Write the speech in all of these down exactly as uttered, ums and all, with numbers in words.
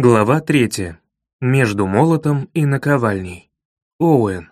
Глава третья. Между молотом и наковальней. Оуэн.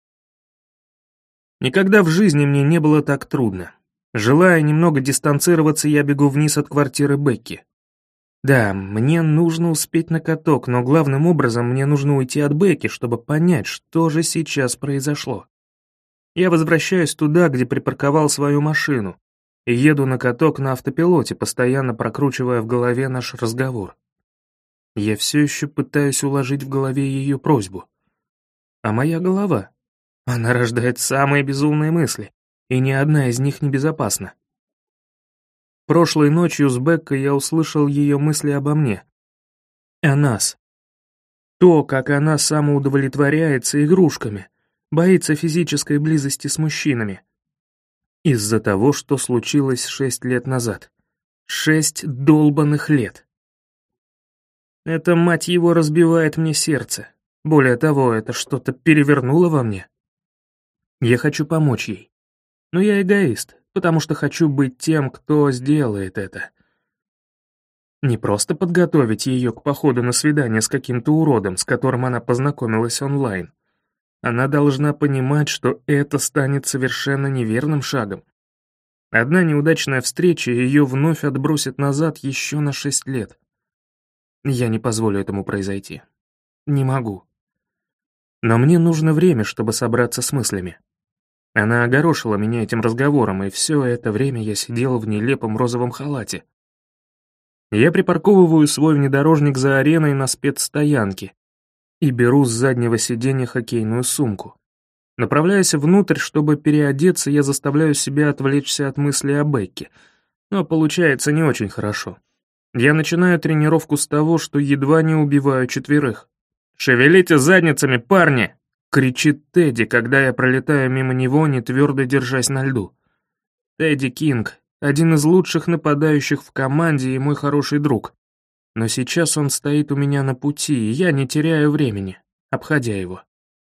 Никогда в жизни мне не было так трудно. Желая немного дистанцироваться, я бегу вниз от квартиры Бекки. Да, мне нужно успеть на каток, но главным образом мне нужно уйти от Бекки, чтобы понять, что же сейчас произошло. Я возвращаюсь туда, где припарковал свою машину, и еду на каток на автопилоте, постоянно прокручивая в голове наш разговор. Я все еще пытаюсь уложить в голове ее просьбу. А моя голова? Она рождает самые безумные мысли, и ни одна из них не безопасна. Прошлой ночью с Беккой я услышал ее мысли обо мне. О нас. То, как она самоудовлетворяется игрушками, боится физической близости с мужчинами. Из-за того, что случилось шесть лет назад. Шесть долбанных лет. Это, мать его, разбивает мне сердце. Более того, это что-то перевернуло во мне. Я хочу помочь ей. Но я эгоист, потому что хочу быть тем, кто сделает это. Не просто подготовить ее к походу на свидание с каким-то уродом, с которым она познакомилась онлайн. Она должна понимать, что это станет совершенно неверным шагом. Одна неудачная встреча ее вновь отбросит назад еще на шесть лет. Я не позволю этому произойти. Не могу. Но мне нужно время, чтобы собраться с мыслями. Она огорошила меня этим разговором, и все это время я сидел в нелепом розовом халате. Я припарковываю свой внедорожник за ареной на спецстоянке и беру с заднего сиденья хоккейную сумку. Направляясь внутрь, чтобы переодеться, я заставляю себя отвлечься от мысли о Бекке, но получается не очень хорошо. Я начинаю тренировку с того, что едва не убиваю четверых. «Шевелите задницами, парни!» — кричит Тедди, когда я пролетаю мимо него, не твердо держась на льду. Тедди Кинг — один из лучших нападающих в команде и мой хороший друг. Но сейчас он стоит у меня на пути, и я не теряю времени, обходя его.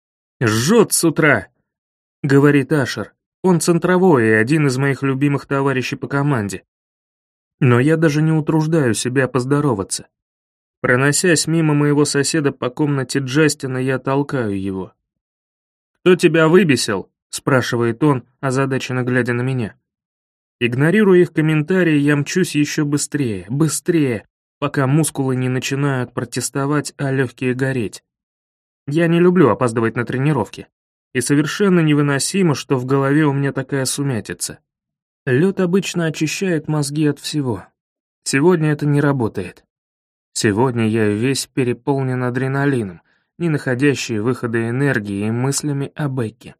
«Жжет с утра!» — говорит Ашер. Он центровой и один из моих любимых товарищей по команде. Но я даже не утруждаю себя поздороваться. Проносясь мимо моего соседа по комнате Джастина, я толкаю его. «Кто тебя выбесил?» — спрашивает он, озадаченно глядя на меня. Игнорируя их комментарии, я мчусь еще быстрее, быстрее, пока мускулы не начинают протестовать, а легкие гореть. Я не люблю опаздывать на тренировки, и совершенно невыносимо, что в голове у меня такая сумятица. Лед обычно очищает мозги от всего. Сегодня это не работает. Сегодня я весь переполнен адреналином, не находящий выхода энергии и мыслями о Бекке.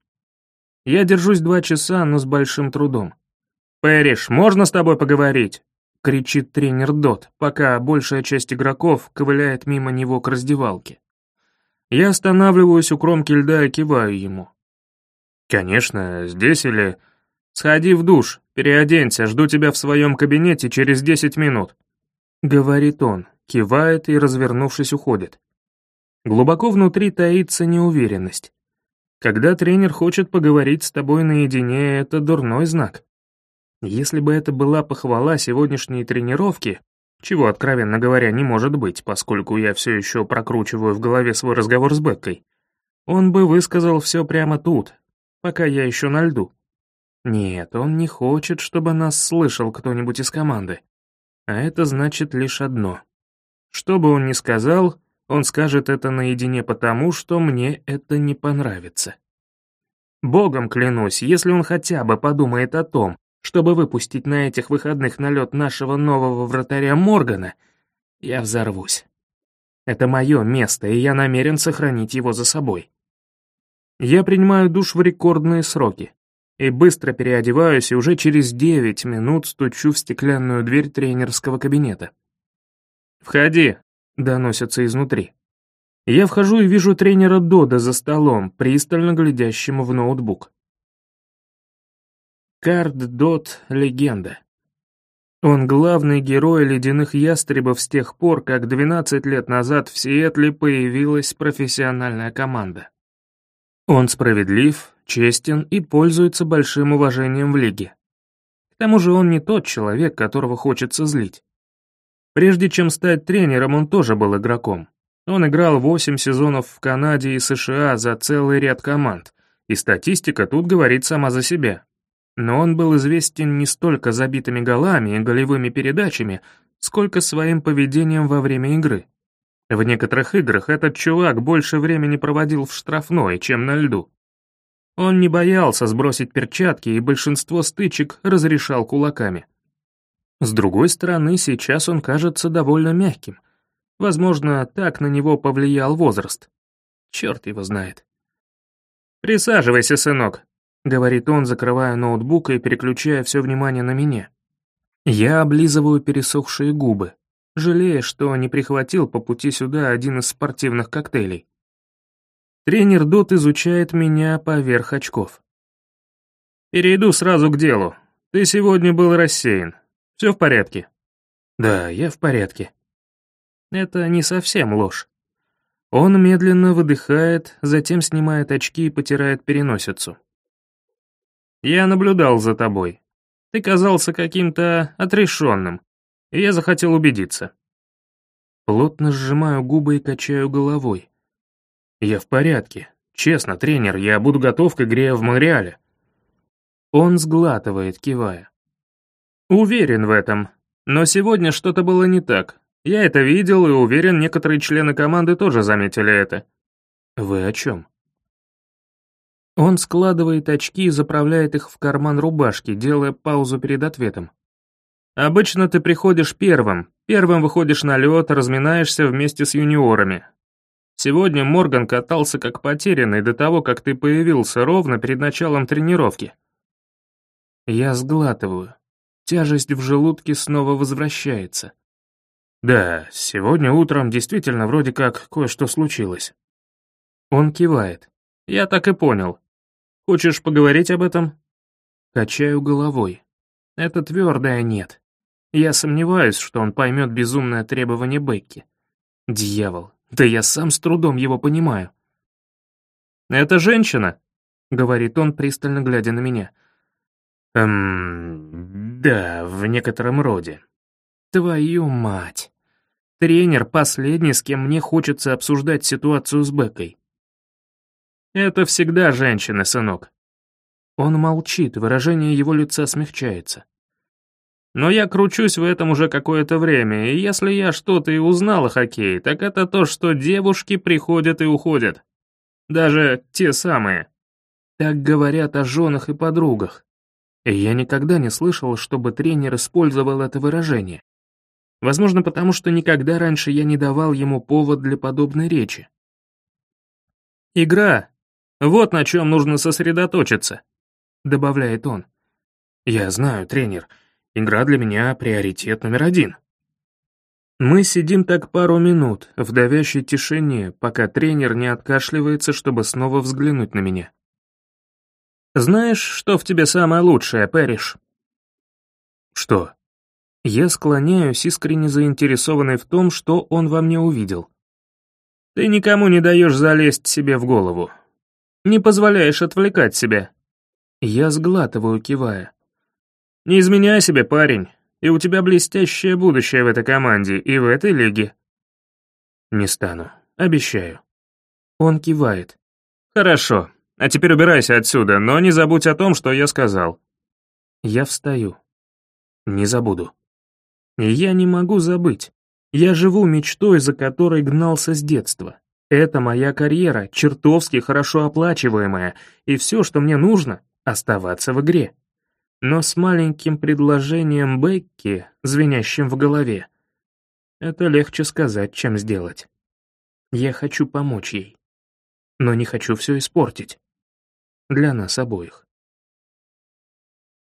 Я держусь два часа, но с большим трудом. «Пэриш, можно с тобой поговорить?» — кричит тренер Дот, пока большая часть игроков ковыляет мимо него к раздевалке. Я останавливаюсь у кромки льда и киваю ему. «Конечно, здесь или...» «Сходи в душ, переоденься, жду тебя в своем кабинете через десять минут», — говорит он, кивает и, развернувшись, уходит. Глубоко внутри таится неуверенность. Когда тренер хочет поговорить с тобой наедине, это дурной знак. Если бы это была похвала сегодняшней тренировки, чего, откровенно говоря, не может быть, поскольку я все еще прокручиваю в голове свой разговор с Беккой, он бы высказал все прямо тут, пока я еще на льду. Нет, он не хочет, чтобы нас слышал кто-нибудь из команды. А это значит лишь одно. Что бы он ни сказал, он скажет это наедине потому, что мне это не понравится. Богом клянусь, если он хотя бы подумает о том, чтобы выпустить на этих выходных на лед нашего нового вратаря Моргана, я взорвусь. Это мое место, и я намерен сохранить его за собой. Я принимаю душ в рекордные сроки. И быстро переодеваюсь, и уже через девять минут стучу в стеклянную дверь тренерского кабинета. «Входи», — доносится изнутри. Я вхожу и вижу тренера Дода за столом, пристально глядящему в ноутбук. Кард Дод — легенда. Он главный герой ледяных ястребов с тех пор, как двенадцать лет назад в Сиэтле появилась профессиональная команда. Он справедлив, честен и пользуется большим уважением в лиге. К тому же он не тот человек, которого хочется злить. Прежде чем стать тренером, он тоже был игроком. Он играл восемь сезонов в Канаде и США за целый ряд команд, и статистика тут говорит сама за себя. Но он был известен не столько забитыми голами и голевыми передачами, сколько своим поведением во время игры. В некоторых играх этот чувак больше времени проводил в штрафной, чем на льду. Он не боялся сбросить перчатки, и большинство стычек разрешал кулаками. С другой стороны, сейчас он кажется довольно мягким. Возможно, так на него повлиял возраст. Черт его знает. «Присаживайся, сынок», — говорит он, закрывая ноутбук и переключая все внимание на меня. Я облизываю пересохшие губы, жалея, что не прихватил по пути сюда один из спортивных коктейлей. Тренер Дот изучает меня поверх очков. «Перейду сразу к делу. Ты сегодня был рассеян. Все в порядке?» «Да, я в порядке». Это не совсем ложь. Он медленно выдыхает, затем снимает очки и потирает переносицу. «Я наблюдал за тобой. Ты казался каким-то отрешенным, и я захотел убедиться». Плотно сжимаю губы и качаю головой. «Я в порядке. Честно, тренер, я буду готов к игре в Монреале». Он сглатывает, кивая. «Уверен в этом. Но сегодня что-то было не так. Я это видел, и уверен, некоторые члены команды тоже заметили это». «Вы о чем?» Он складывает очки и заправляет их в карман рубашки, делая паузу перед ответом. «Обычно ты приходишь первым, первым выходишь на лед, разминаешься вместе с юниорами. Сегодня Морган катался как потерянный до того, как ты появился ровно перед началом тренировки». Я сглатываю. Тяжесть в желудке снова возвращается. «Да, сегодня утром действительно вроде как кое-что случилось». Он кивает. «Я так и понял. Хочешь поговорить об этом?» Качаю головой. Это твердое «нет». Я сомневаюсь, что он поймет безумное требование Бекки. Дьявол, да я сам с трудом его понимаю. «Это женщина?» — говорит он, пристально глядя на меня. «Эм, да, в некотором роде». Твою мать. Тренер последний, с кем мне хочется обсуждать ситуацию с Беккой. «Это всегда женщины, сынок». Он молчит, выражение его лица смягчается. «Но я кручусь в этом уже какое-то время, и если я что-то и узнал о хоккее, так это то, что девушки приходят и уходят. Даже те самые. Так говорят о женах и подругах. И я никогда не слышал, чтобы тренер использовал это выражение. Возможно, потому что никогда раньше я не давал ему повод для подобной речи. «Игра. Вот на чем нужно сосредоточиться», — добавляет он. «Я знаю, тренер. Игра для меня приоритет номер один». Мы сидим так пару минут в давящей тишине, пока тренер не откашливается, чтобы снова взглянуть на меня. «Знаешь, что в тебе самое лучшее, Пэриш?» «Что?» Я склоняюсь, искренне заинтересованный в том, что он во мне увидел. «Ты никому не даешь залезть себе в голову. Не позволяешь отвлекать себя». Я сглатываю, кивая. «Не изменяй себе, парень, и у тебя блестящее будущее в этой команде и в этой лиге». «Не стану, обещаю». Он кивает. «Хорошо, а теперь убирайся отсюда, но не забудь о том, что я сказал». Я встаю. «Не забуду». И я не могу забыть. Я живу мечтой, за которой гнался с детства. Это моя карьера, чертовски хорошо оплачиваемая, и все, что мне нужно — оставаться в игре. Но с маленьким предложением Бекки, звенящим в голове, это легче сказать, чем сделать. Я хочу помочь ей, но не хочу все испортить. Для нас обоих.